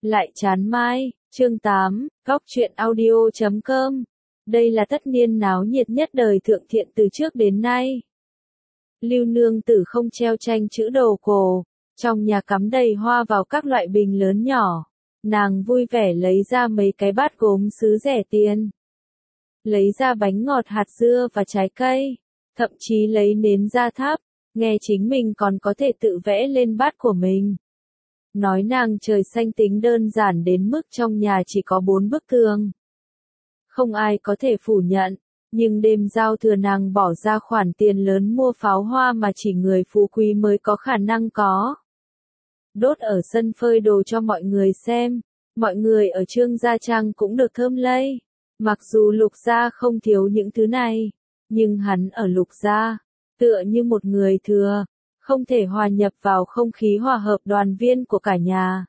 Lại chán mai, chương 8, góc truyện audio.com. Đây là tất niên náo nhiệt nhất đời Thượng Thiện từ trước đến nay. Lưu nương tử không treo tranh chữ đồ cổ, trong nhà cắm đầy hoa vào các loại bình lớn nhỏ. Nàng vui vẻ lấy ra mấy cái bát gốm sứ rẻ tiền. Lấy ra bánh ngọt hạt dưa và trái cây, thậm chí lấy nến ra thắp, nghe chính mình còn có thể tự vẽ lên bát của mình. Nói nàng trời xanh tính đơn giản đến mức trong nhà chỉ có 4 bức tường. Không ai có thể phủ nhận, nhưng đêm giao thừa nàng bỏ ra khoản tiền lớn mua pháo hoa mà chỉ người phú quý mới có khả năng có. Đốt ở sân phơi đồ cho mọi người xem, mọi người ở Trương Gia Trang cũng được thơm lây. Mặc dù Lục Gia không thiếu những thứ này, nhưng hắn ở Lục Gia, tựa như một người thừa, không thể hòa nhập vào không khí hòa hợp đoàn viên của cả nhà.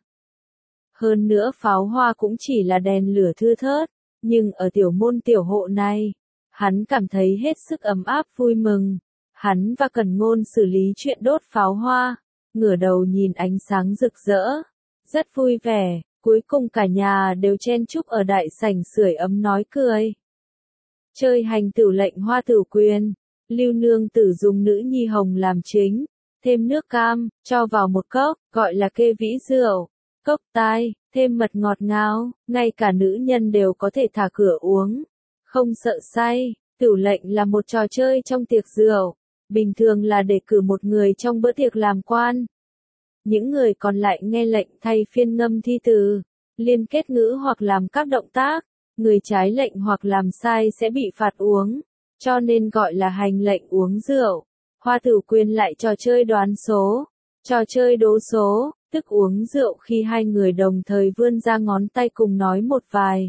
Hơn nữa pháo hoa cũng chỉ là đèn lửa thưa thớt, nhưng ở tiểu môn tiểu hộ này, hắn cảm thấy hết sức ấm áp vui mừng. Hắn và Cẩn Ngôn xử lý chuyện đốt pháo hoa, ngửa đầu nhìn ánh sáng rực rỡ, rất vui vẻ. Cuối cùng cả nhà đều chen chúc ở đại sảnh sưởi ấm nói cười. Chơi hành tửu lệnh hoa tửu quyền, Lưu nương tử dùng nữ nhi hồng làm chính, thêm nước cam, cho vào một cốc, gọi là kê vĩ rượu, cốc tai, thêm mật ngọt ngào, ngay cả nữ nhân đều có thể thả cửa uống, không sợ say. Tửu lệnh là một trò chơi trong tiệc rượu, bình thường là để cử một người trong bữa tiệc làm quan. Những người còn lại nghe lệnh thay phiên ngâm thi từ, liên kết ngữ hoặc làm các động tác, người trái lệnh hoặc làm sai sẽ bị phạt uống, cho nên gọi là hành lệnh uống rượu. Hoa tửu quyền lại trò chơi đoán số, trò chơi đố số, tức uống rượu khi hai người đồng thời vươn ra ngón tay cùng nói một vài.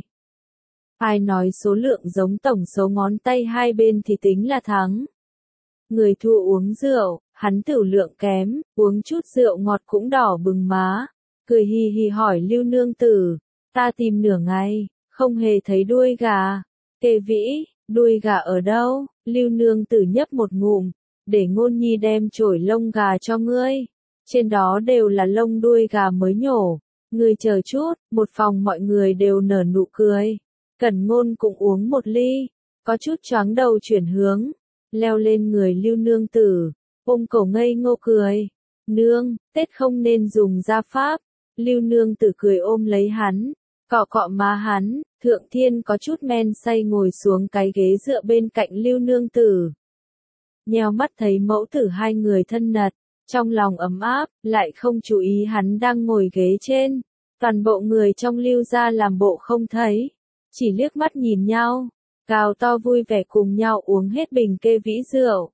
Ai nói số lượng giống tổng số ngón tay hai bên thì tính là thắng. Người thua uống rượu, hắn tửu lượng kém, uống chút rượu ngọt cũng đỏ bừng má, cười hì hì hỏi Lưu nương tử, ta tìm nửa ngày, không hề thấy đuôi gà. Kê vĩ, đuôi gà ở đâu? Lưu nương tử nhấp một ngụm, để Ngôn nhi đem chổi lông gà cho ngươi, trên đó đều là lông đuôi gà mới nhổ, ngươi chờ chút. Một phòng mọi người đều nở nụ cười. Cẩn Ngôn cũng uống một ly, có chút choáng đầu chuyển hướng, leo lên người Lưu nương tử, ôm cổ ngây ngô cười. Nương, Tết không nên dùng gia pháp. Lưu nương tử cười ôm lấy hắn, cọ cọ má hắn. Thượng Thiên có chút men say ngồi xuống cái ghế dựa bên cạnh Lưu nương tử. Nheo mắt thấy mẫu tử hai người thân mật, trong lòng ấm áp, lại không chú ý hắn đang ngồi ghế trên. Toàn bộ người trong Lưu gia làm bộ không thấy, chỉ liếc mắt nhìn nhau, gào to vui vẻ cùng nhau uống hết bình kê vĩ rượu.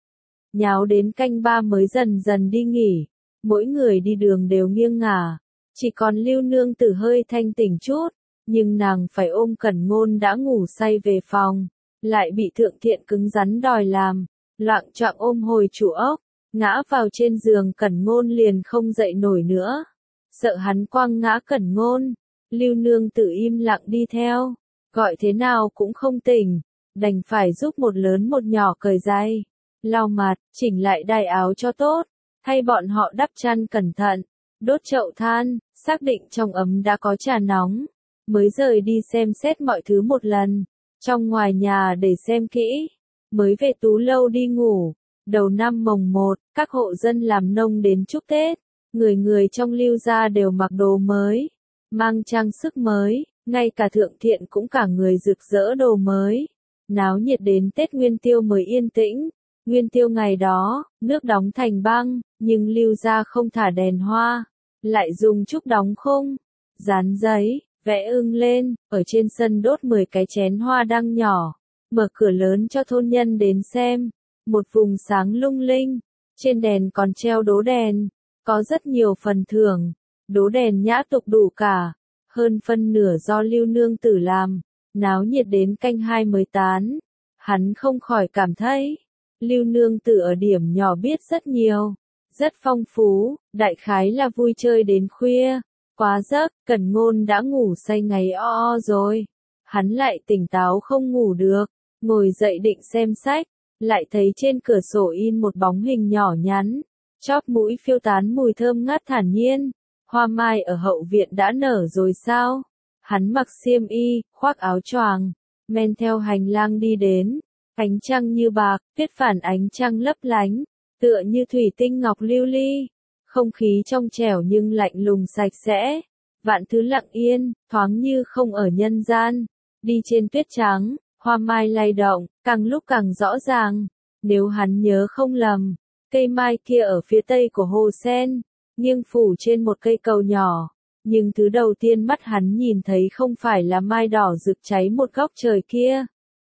Nháo đến canh 3 mới dần dần đi nghỉ, mỗi người đi đường đều nghiêng ngả, chỉ còn Lưu nương tử hơi thanh tỉnh chút, nhưng nàng phải ôm Cẩn Ngôn đã ngủ say về phòng, lại bị Thượng Thiện cứng rắn đòi làm, loạng choạng ôm hồi chủ ốc, ngã vào trên giường Cẩn Ngôn liền không dậy nổi nữa, sợ hắn quăng ngã Cẩn Ngôn. Lưu nương tử im lặng đi theo, gọi thế nào cũng không tỉnh, đành phải giúp một lớn một nhỏ cởi giày, lau mặt, chỉnh lại đai áo cho tốt, thay bọn họ đắp chăn cẩn thận, đốt chậu than, xác định trong ấm đã có trà nóng, mới rời đi xem xét mọi thứ một lần, trong ngoài nhà để xem kỹ, mới về Tú Lâu đi ngủ. Đầu năm mồng 1, các hộ dân làm nông đến chúc Tết, người người trong Lưu gia đều mặc đồ mới, mang trang sức mới, ngay cả Thượng Thiện cũng cả người rực rỡ đồ mới. Náo nhiệt đến Tết Nguyên Tiêu mới yên tĩnh. Nguyên Tiêu ngày đó, nước đóng thành băng, nhưng Lưu gia không thả đèn hoa, lại dùng trúc đóng khung, dán giấy, vẽ ưng lên, ở trên sân đốt 10 cái chén hoa đăng nhỏ, mở cửa lớn cho thôn nhân đến xem. Một vùng sáng lung linh, trên đèn còn treo đố đèn, có rất nhiều phần thưởng, đố đèn nhã tục đủ cả, hơn phân nửa do Lưu nương tử làm, náo nhiệt đến canh 2 mới tán. Hắn không khỏi cảm thấy, Lưu nương tử ở điểm nhỏ biết rất nhiều, rất phong phú, đại khái là vui chơi đến khuya, quá giấc. Cẩn Ngôn đã ngủ say ngày rồi, hắn lại tỉnh táo không ngủ được, ngồi dậy định xem sách, lại thấy trên cửa sổ in một bóng hình nhỏ nhắn, chóp mũi phiêu tán mùi thơm ngát thản nhiên, Hoa mai ở hậu viện đã nở rồi sao? Hắn mặc xiêm y, khoác áo choàng, men theo hành lang đi đến. Ánh trăng như bạc, tuyết phản ánh trăng lấp lánh, tựa như thủy tinh ngọc lưu ly. Không khí trong trẻo nhưng lạnh lùng sạch sẽ. Vạn thứ lặng yên, thoáng như không ở nhân gian. Đi trên tuyết trắng, hoa mai lay động, càng lúc càng rõ ràng. Nếu hắn nhớ không lầm, cây mai kia ở phía tây của hồ sen, nghiêng phủ trên một cây cầu nhỏ. Nhưng thứ đầu tiên mắt hắn nhìn thấy không phải là mai đỏ rực cháy một góc trời kia,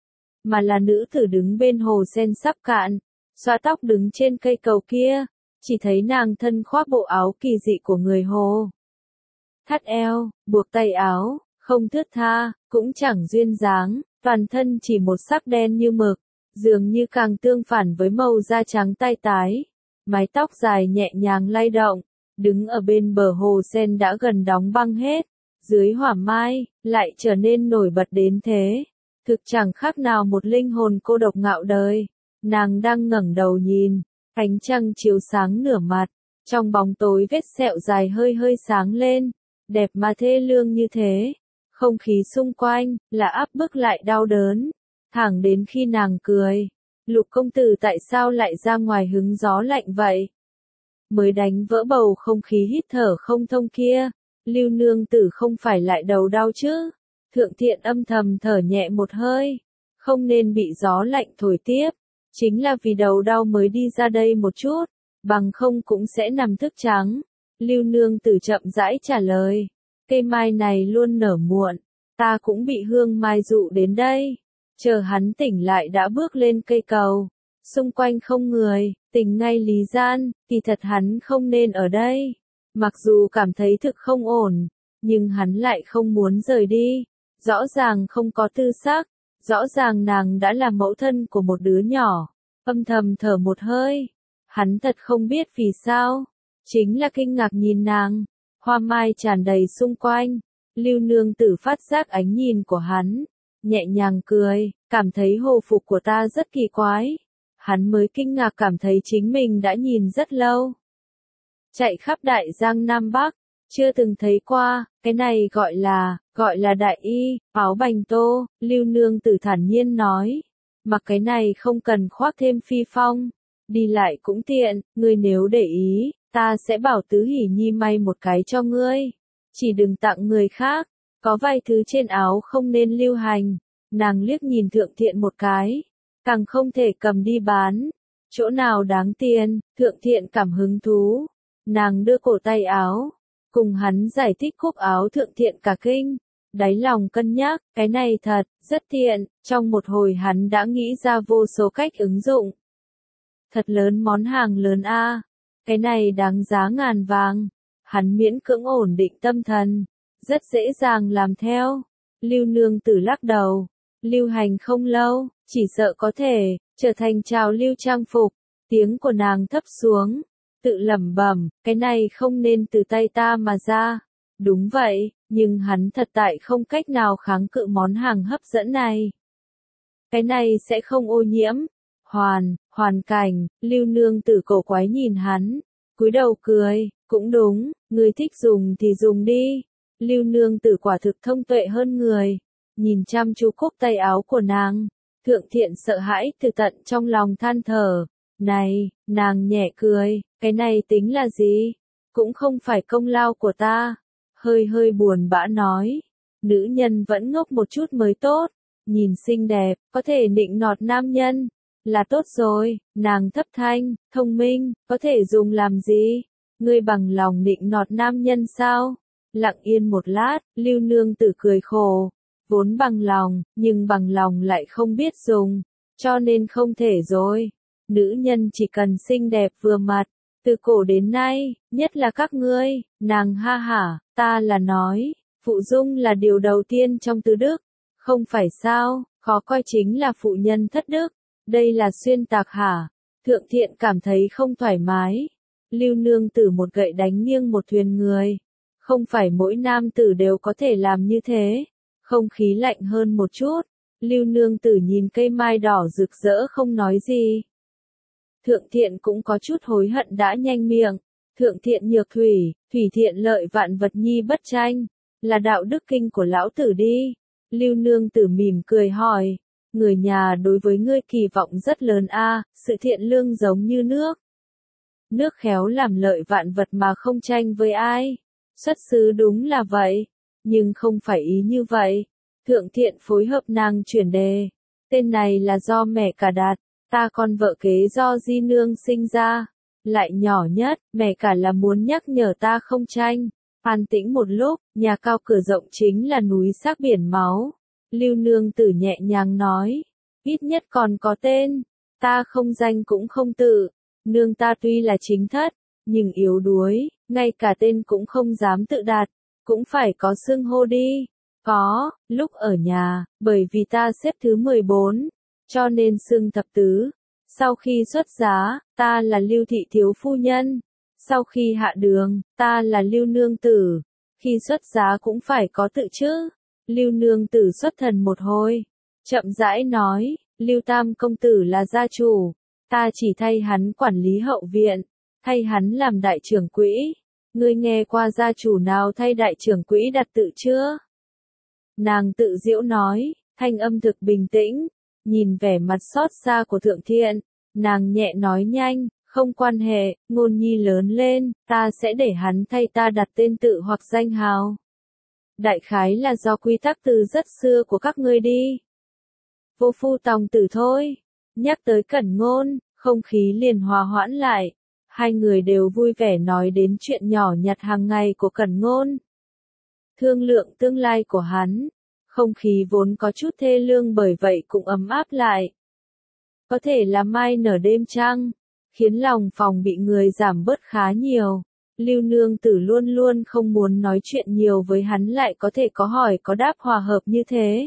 mà là nữ tử đứng bên hồ sen sắp cạn, xõa tóc đứng trên cây cầu kia. Chỉ thấy nàng thân khoác bộ áo kỳ dị của người hồ. Thắt eo, buộc tay áo, không thướt tha, cũng chẳng duyên dáng, toàn thân chỉ một sắc đen như mực, dường như càng tương phản với màu da trắng tai tái. Mái tóc dài nhẹ nhàng lay động, đứng ở bên bờ hồ sen đã gần đóng băng hết, dưới hỏa mai, lại trở nên nổi bật đến thế. Thực chẳng khác nào một linh hồn cô độc ngạo đời. Nàng đang ngẩng đầu nhìn, ánh trăng chiếu sáng nửa mặt, trong bóng tối vết sẹo dài hơi hơi sáng lên, đẹp mà thê lương như thế. Không khí xung quanh, là áp bức lại đau đớn, thẳng đến khi nàng cười. Lục công tử tại sao lại ra ngoài hứng gió lạnh vậy? Mới đánh vỡ bầu không khí hít thở không thông kia, Lưu nương tử không phải lại đầu đau chứ? Thượng thiện âm thầm thở nhẹ một hơi, không nên bị gió lạnh thổi tiếp, chính là vì đầu đau mới đi ra đây một chút, bằng không cũng sẽ nằm thức trắng. Lưu nương tử chậm rãi trả lời, cây mai này luôn nở muộn, ta cũng bị hương mai dụ đến đây. Chờ hắn tỉnh lại đã bước lên cây cầu, xung quanh không người, tình ngay lý gian, kỳ thật hắn không nên ở đây. Mặc dù cảm thấy thực không ổn, nhưng hắn lại không muốn rời đi. Rõ ràng không có tư sắc, rõ ràng nàng đã là mẫu thân của một đứa nhỏ. Âm thầm thở một hơi, hắn thật không biết vì sao, chính là kinh ngạc nhìn nàng. Hoa mai tràn đầy xung quanh, Lưu nương tử phát giác ánh nhìn của hắn, nhẹ nhàng cười, cảm thấy hồ phục của ta rất kỳ quái. Hắn mới kinh ngạc cảm thấy chính mình đã nhìn rất lâu. Chạy khắp đại giang Nam Bắc, chưa từng thấy qua, cái này gọi là đại y, áo bành tô. Lưu nương tử thản nhiên nói, mặc cái này không cần khoác thêm phi phong, đi lại cũng tiện, ngươi nếu để ý, ta sẽ bảo Tứ Hỷ Nhi may một cái cho ngươi, chỉ đừng tặng người khác, có vài thứ trên áo không nên lưu hành. Nàng liếc nhìn Thượng Thiện một cái, càng không thể cầm đi bán, chỗ nào đáng tiền. Thượng Thiện cảm hứng thú, nàng đưa cổ tay áo, cùng hắn giải thích cúc áo. Thượng Thiện cả kinh, đáy lòng cân nhắc, cái này thật, rất tiện. Trong một hồi hắn đã nghĩ ra vô số cách ứng dụng. Thật lớn, món hàng lớn a, cái này đáng giá ngàn vàng. Hắn miễn cưỡng ổn định tâm thần, rất dễ dàng làm theo. Lưu nương tử lắc đầu, lưu hành không lâu, chỉ sợ có thể trở thành trào lưu trang phục. Tiếng của nàng thấp xuống, tự lẩm bẩm, cái này không nên từ tay ta mà ra. Đúng vậy, nhưng hắn thật tại không cách nào kháng cự món hàng hấp dẫn này. Cái này sẽ không ô nhiễm. Hoàn cảnh. Lưu nương tử cổ quái nhìn hắn, cúi đầu cười, cũng đúng, người thích dùng thì dùng đi. Lưu nương tử quả thực thông tuệ hơn người, nhìn chăm chú cúc tay áo của nàng. Thượng Thiện sợ hãi từ tận trong lòng than thở. Này, nàng nhẹ cười, cái này tính là gì? Cũng không phải công lao của ta. Hơi buồn bã nói, nữ nhân vẫn ngốc một chút mới tốt, nhìn xinh đẹp, có thể nịnh nọt nam nhân, là tốt rồi. Nàng thấp thanh, thông minh, có thể dùng làm gì? Ngươi bằng lòng nịnh nọt nam nhân sao? Lặng yên một lát, Lưu nương tử cười khổ, vốn bằng lòng, nhưng bằng lòng lại không biết dùng, cho nên không thể rồi. Nữ nhân chỉ cần xinh đẹp vừa mặt, từ cổ đến nay, nhất là các ngươi. Nàng ha hả, ta là nói, phụ dung là điều đầu tiên trong tứ đức, không phải sao? Khó coi chính là phụ nhân thất đức, đây là xuyên tạc hả? Thượng Thiện cảm thấy không thoải mái. Lưu nương tử một gậy đánh nghiêng một thuyền người, không phải mỗi nam tử đều có thể làm như thế. Không khí lạnh hơn một chút, Lưu nương tử nhìn cây mai đỏ rực rỡ không nói gì. Thượng Thiện cũng có chút hối hận đã nhanh miệng. Thượng thiện nhược thủy, thủy thiện lợi vạn vật nhi bất tranh, là đạo đức kinh của lão tử đi. Lưu Nương Tử mỉm cười hỏi, người nhà đối với ngươi kỳ vọng rất lớn a, sự thiện lương giống như nước. Nước khéo làm lợi vạn vật mà không tranh với ai. Xuất xứ đúng là vậy, nhưng không phải ý như vậy. Thượng thiện phối hợp nàng chuyển đề. Tên này là do mẹ cả đặt, ta con vợ kế do di nương sinh ra. Lại nhỏ nhất, mẹ cả là muốn nhắc nhở ta không tranh. An tĩnh một lúc, nhà cao cửa rộng chính là núi sắc biển máu. Lưu Nương Tử nhẹ nhàng nói, ít nhất còn có tên, ta không danh cũng không tự. Nương ta tuy là chính thất, nhưng yếu đuối, ngay cả tên cũng không dám tự đặt, cũng phải có xưng hô đi. Có, lúc ở nhà, bởi vì ta xếp thứ 14, cho nên xưng thập tứ. Sau khi xuất giá, ta là Lưu Thị Thiếu Phu Nhân. Sau khi hạ đường, ta là Lưu Nương Tử. Khi xuất giá cũng phải có tự chứ. Lưu Nương Tử xuất thần một hồi. Chậm rãi nói, Lưu Tam công tử là gia chủ. Ta chỉ thay hắn quản lý hậu viện. Thay hắn làm đại trưởng quỹ. Ngươi nghe qua gia chủ nào thay đại trưởng quỹ đặt tự chưa? Nàng tự giễu nói, thanh âm thực bình tĩnh. Nhìn vẻ mặt xót xa của Thượng Thiện, nàng nhẹ nói nhanh, không quan hệ, Ngôn Nhi lớn lên, ta sẽ để hắn thay ta đặt tên tự hoặc danh hào. Đại khái là do quy tắc từ rất xưa của các ngươi đi. Vô phu tòng tử thôi. Nhắc tới Cẩn Ngôn, không khí liền hòa hoãn lại. Hai người đều vui vẻ nói đến chuyện nhỏ nhặt hàng ngày của Cẩn Ngôn. Thương lượng tương lai của hắn. Không khí vốn có chút thê lương bởi vậy cũng ấm áp lại. Có thể là mai nở đêm trăng, khiến lòng phòng bị người giảm bớt khá nhiều. Lưu Nương Tử luôn luôn không muốn nói chuyện nhiều với hắn lại có thể có hỏi có đáp hòa hợp như thế.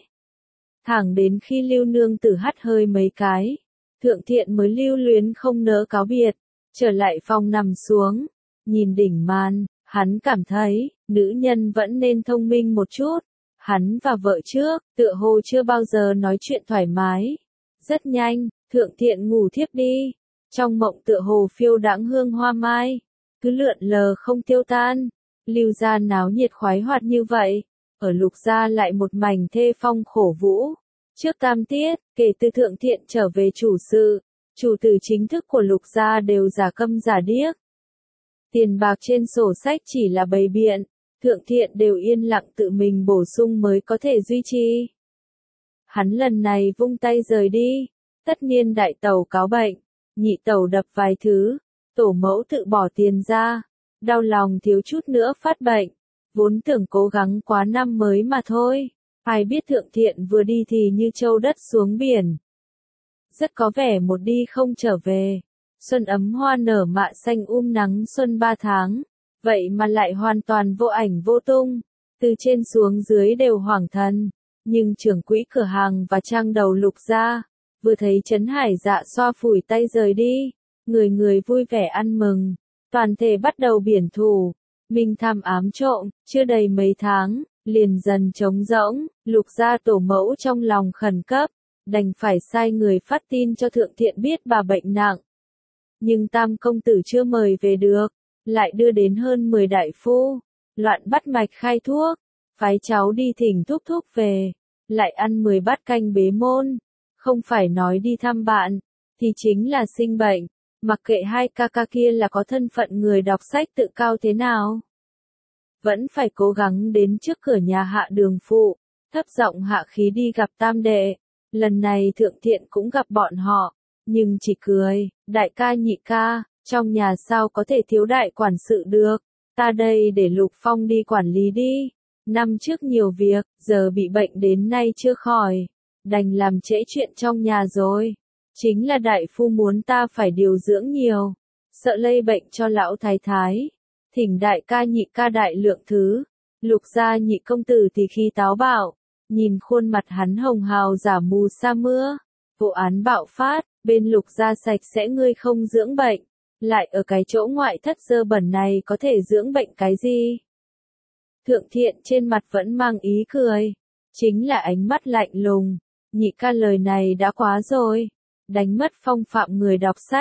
Thẳng đến khi Lưu Nương Tử hắt hơi mấy cái, Thượng Thiện mới lưu luyến không nỡ cáo biệt, trở lại phòng nằm xuống, nhìn đỉnh màn, hắn cảm thấy, nữ nhân vẫn nên thông minh một chút. Hắn và vợ trước, tựa hồ chưa bao giờ nói chuyện thoải mái. Rất nhanh, Thượng Thiện ngủ thiếp đi. Trong mộng tựa hồ phiêu đãng hương hoa mai, cứ lượn lờ không tiêu tan. Lưu gia náo nhiệt khoái hoạt như vậy, ở Lục gia lại một mảnh thê phong khổ vũ. Trước tam tiết, kể từ Thượng Thiện trở về chủ sự, chủ tử chính thức của Lục gia đều giả câm giả điếc. Tiền bạc trên sổ sách chỉ là bày biện. Thượng Thiện đều yên lặng tự mình bổ sung mới có thể duy trì. Hắn lần này vung tay rời đi, tất niên đại tẩu cáo bệnh, nhị tẩu đập vài thứ, tổ mẫu tự bỏ tiền ra, đau lòng thiếu chút nữa phát bệnh, vốn tưởng cố gắng quá năm mới mà thôi, ai biết Thượng Thiện vừa đi thì như trâu đất xuống biển. Rất có vẻ một đi không trở về, xuân ấm hoa nở mạ xanh nắng xuân 3 tháng. Vậy mà lại hoàn toàn vô ảnh vô tung, từ trên xuống dưới đều hoảng thần, nhưng trưởng quỹ cửa hàng và trang đầu Lục gia, vừa thấy Trấn Hải Dạ xoa phủi tay rời đi, người người vui vẻ ăn mừng, toàn thể bắt đầu biển thủ, minh tham ám trộm, chưa đầy mấy tháng, liền dần trống rỗng, Lục gia tổ mẫu trong lòng khẩn cấp, đành phải sai người phát tin cho Thượng Thiện biết bà bệnh nặng. Nhưng Tam công tử chưa mời về được. Lại đưa đến hơn 10 đại phu, loạn bắt mạch khai thuốc, phái cháu đi thỉnh thúc thúc về, lại ăn 10 bát canh bế môn, không phải nói đi thăm bạn, thì chính là sinh bệnh, mặc kệ hai ca ca kia là có thân phận người đọc sách tự cao thế nào. Vẫn phải cố gắng đến trước cửa nhà Hạ Đường phụ, thấp giọng hạ khí đi gặp tam đệ, lần này Thượng Thiện cũng gặp bọn họ, nhưng chỉ cười, đại ca nhị ca. Trong nhà sao có thể thiếu đại quản sự được, ta đây để Lục Phong đi quản lý đi. Năm trước nhiều việc, giờ bị bệnh đến nay chưa khỏi, đành làm trễ chuyện trong nhà rồi. Chính là đại phu muốn ta phải điều dưỡng nhiều, sợ lây bệnh cho lão thái thái. Thỉnh đại ca nhị ca đại lượng thứ, Lục gia nhị công tử thì khi táo bạo, nhìn khuôn mặt hắn hồng hào giả mù sa mưa. Vụ án bạo phát, bên Lục gia sạch sẽ ngươi không dưỡng bệnh. Lại ở cái chỗ ngoại thất dơ bẩn này có thể dưỡng bệnh cái gì? Thượng Thiện trên mặt vẫn mang ý cười. Chính là ánh mắt lạnh lùng. Nhị ca lời này đã quá rồi. Đánh mất phong phạm người đọc sách.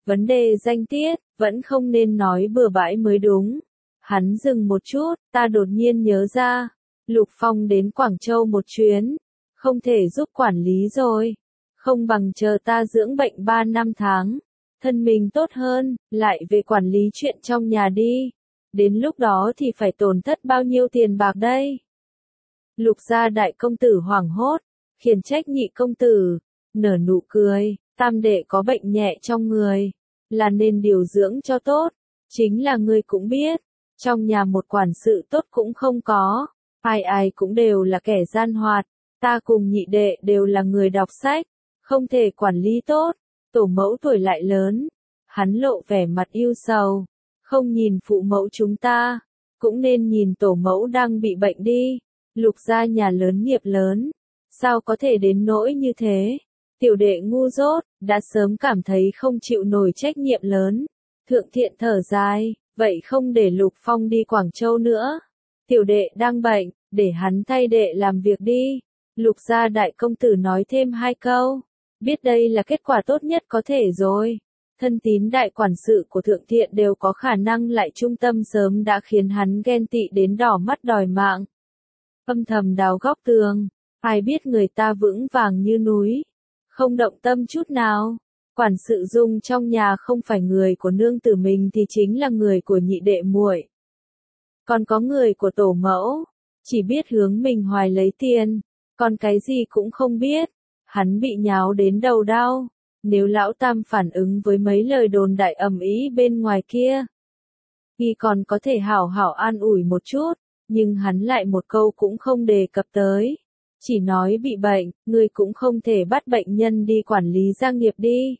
Vấn đề danh tiết, vẫn không nên nói bừa bãi mới đúng. Hắn dừng một chút, ta đột nhiên nhớ ra. Lục Phong đến Quảng Châu một chuyến. Không thể giúp quản lý rồi. Không bằng chờ ta dưỡng bệnh 3 năm tháng. Thân mình tốt hơn, lại về quản lý chuyện trong nhà đi. Đến lúc đó thì phải tổn thất bao nhiêu tiền bạc đây? Lục gia đại công tử hoảng hốt, khiển trách nhị công tử, nở nụ cười, tam đệ có bệnh nhẹ trong người, là nên điều dưỡng cho tốt. Chính là ngươi cũng biết, trong nhà một quản sự tốt cũng không có, ai ai cũng đều là kẻ gian hoạt, ta cùng nhị đệ đều là người đọc sách, không thể quản lý tốt. Tổ mẫu tuổi lại lớn, hắn lộ vẻ mặt yêu sầu, không nhìn phụ mẫu chúng ta, cũng nên nhìn tổ mẫu đang bị bệnh đi. Lục gia nhà lớn nghiệp lớn, sao có thể đến nỗi như thế? Tiểu đệ ngu dốt, đã sớm cảm thấy không chịu nổi trách nhiệm lớn. Thượng Thiện thở dài, vậy không để Lục Phong đi Quảng Châu nữa. Tiểu đệ đang bệnh, để hắn thay đệ làm việc đi. Lục gia đại công tử nói thêm 2 câu, biết đây là kết quả tốt nhất có thể rồi. Thân tín đại quản sự của Thượng Thiện đều có khả năng lại trung tâm sớm đã khiến hắn ghen tị đến đỏ mắt đòi mạng. Âm thầm đào góc tường, ai biết người ta vững vàng như núi, không động tâm chút nào. Quản sự Dung trong nhà không phải người của nương tử mình thì chính là người của nhị đệ muội. Còn có người của tổ mẫu, chỉ biết hướng mình hoài lấy tiền, còn cái gì cũng không biết. Hắn bị nháo đến đầu đau, nếu lão tam phản ứng với mấy lời đồn đại ầm ĩ bên ngoài kia, thì còn có thể hảo hảo an ủi một chút, nhưng hắn lại một câu cũng không đề cập tới. Chỉ nói bị bệnh, người cũng không thể bắt bệnh nhân đi quản lý gia nghiệp đi.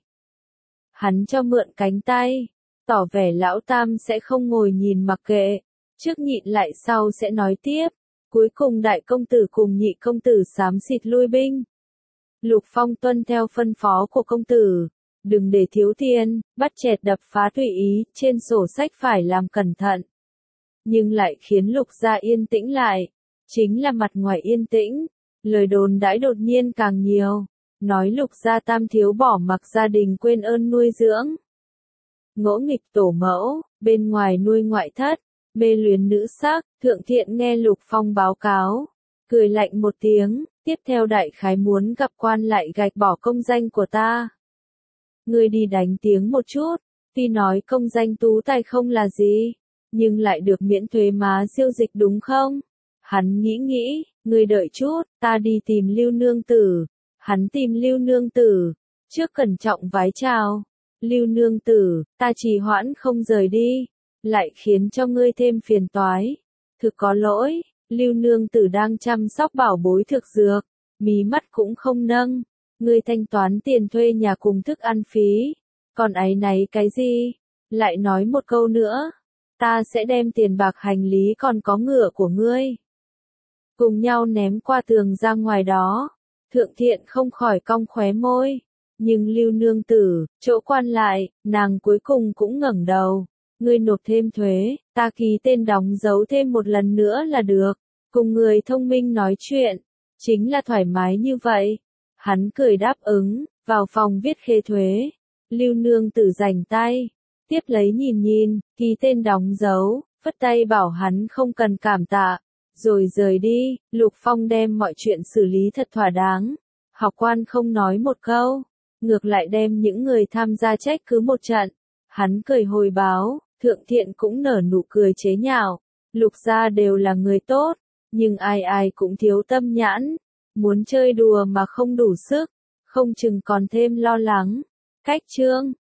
Hắn cho mượn cánh tay, tỏ vẻ lão tam sẽ không ngồi nhìn mặc kệ, trước nhịn lại sau sẽ nói tiếp. Cuối cùng đại công tử cùng nhị công tử xám xịt lui binh. Lục Phong tuân theo phân phó của công tử, đừng để thiếu tiền, bắt chẹt đập phá tùy ý, trên sổ sách phải làm cẩn thận. Nhưng lại khiến Lục gia yên tĩnh lại, chính là mặt ngoài yên tĩnh, lời đồn đãi đột nhiên càng nhiều, nói Lục gia tam thiếu bỏ mặc gia đình quên ơn nuôi dưỡng. Ngỗ nghịch tổ mẫu, bên ngoài nuôi ngoại thất, mê luyến nữ sắc. Thượng Thiện nghe Lục Phong báo cáo, cười lạnh một tiếng, tiếp theo đại khái muốn gặp quan lại gạch bỏ công danh của ta. Ngươi đi đánh tiếng một chút, tuy nói công danh tú tài không là gì, nhưng lại được miễn thuế má siêu dịch đúng không? Hắn nghĩ, ngươi đợi chút, ta đi tìm Lưu nương tử. Hắn tìm Lưu nương tử, trước cẩn trọng vái chào. Lưu nương tử, ta trì hoãn không rời đi, lại khiến cho ngươi thêm phiền toái. Thực có lỗi, Lưu nương tử đang chăm sóc bảo bối thực dược, mí mắt cũng không nâng. Ngươi thanh toán tiền thuê nhà cùng thức ăn phí, còn áy náy cái gì? Lại nói một câu nữa, ta sẽ đem tiền bạc hành lý còn có ngựa của ngươi cùng nhau ném qua tường ra ngoài đó. Thượng Thiện không khỏi cong khóe môi, nhưng Lưu nương tử, chỗ quan lại, nàng cuối cùng cũng ngẩng đầu. Ngươi nộp thêm thuế, ta ký tên đóng dấu thêm một lần nữa là được. Cùng người thông minh nói chuyện, chính là thoải mái như vậy. Hắn cười đáp ứng, vào phòng viết khế thuế. Lưu nương tử rảnh tay, tiếp lấy nhìn, ký tên đóng dấu, phất tay bảo hắn không cần cảm tạ, rồi rời đi. Lục Phong đem mọi chuyện xử lý thật thỏa đáng. Học quan không nói một câu, ngược lại đem những người tham gia trách cứ một trận. Hắn cười hồi báo, Thượng Thiện cũng nở nụ cười chế nhạo. Lục gia đều là người tốt, nhưng ai ai cũng thiếu tâm nhãn, muốn chơi đùa mà không đủ sức, không chừng còn thêm lo lắng. Cách chương